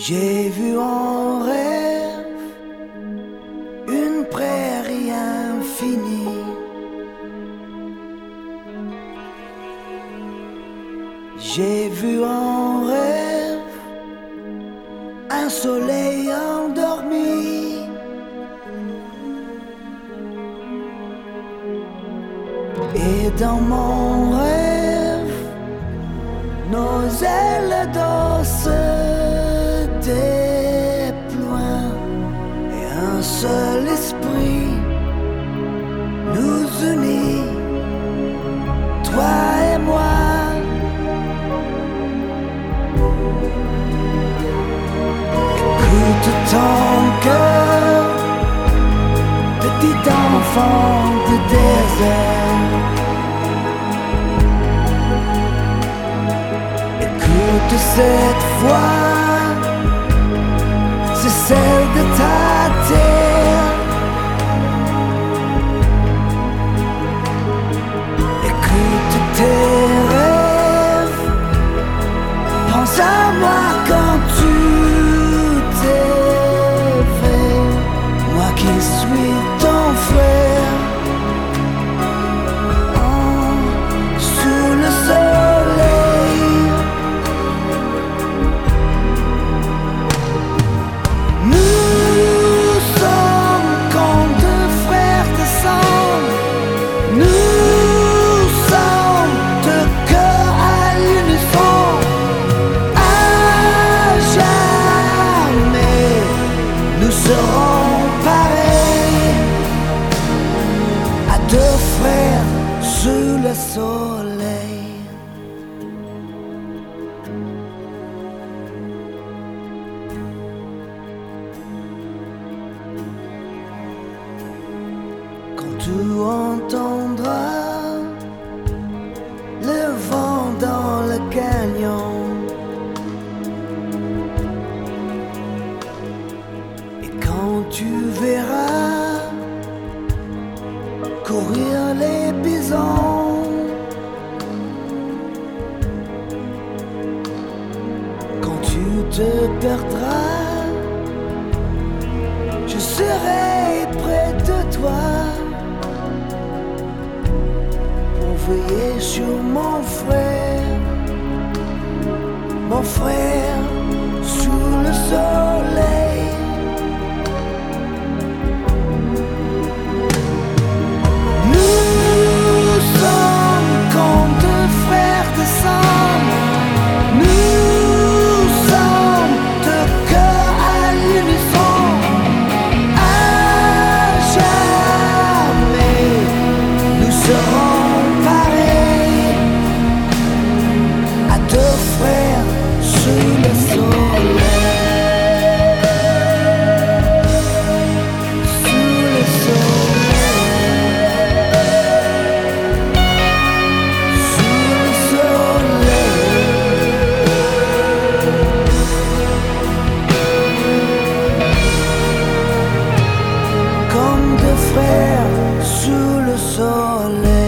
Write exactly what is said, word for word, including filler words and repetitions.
J'ai vu en rêve une prairie infinie. J'ai vu en rêve un soleil endormi. Et dans mon rêve, nos ailes d'os se déploient et un seul esprit nous unit, toi et moi. Écoute ton cœur, petit enfant de désert. Écoute cette voix, c'est celle de ta terre. Écoute tes rêves, pense à moi quand tu t'éveilles. Moi qui suis ton frère, oh, sous le soleil. Nous sommes comme deux frères de sang. Nous sommes deux cœurs à l'unisson. À jamais, nous serons pareils, à deux frères sous le soleil. Quand tu entendras le vent dans le canyon, et quand tu verras courir les bisons, quand tu te perdras, je serai près de toi pour veiller sur mon frère, mon frère sous le soleil. Nous sommes comme deux frères de sang. Nous sommes deux cœurs à l'unisson. À jamais, nous serons pareils, à deux frères sous le soleil. Sous le soleil. Sous le soleil. Comme deux frères sous le soleil.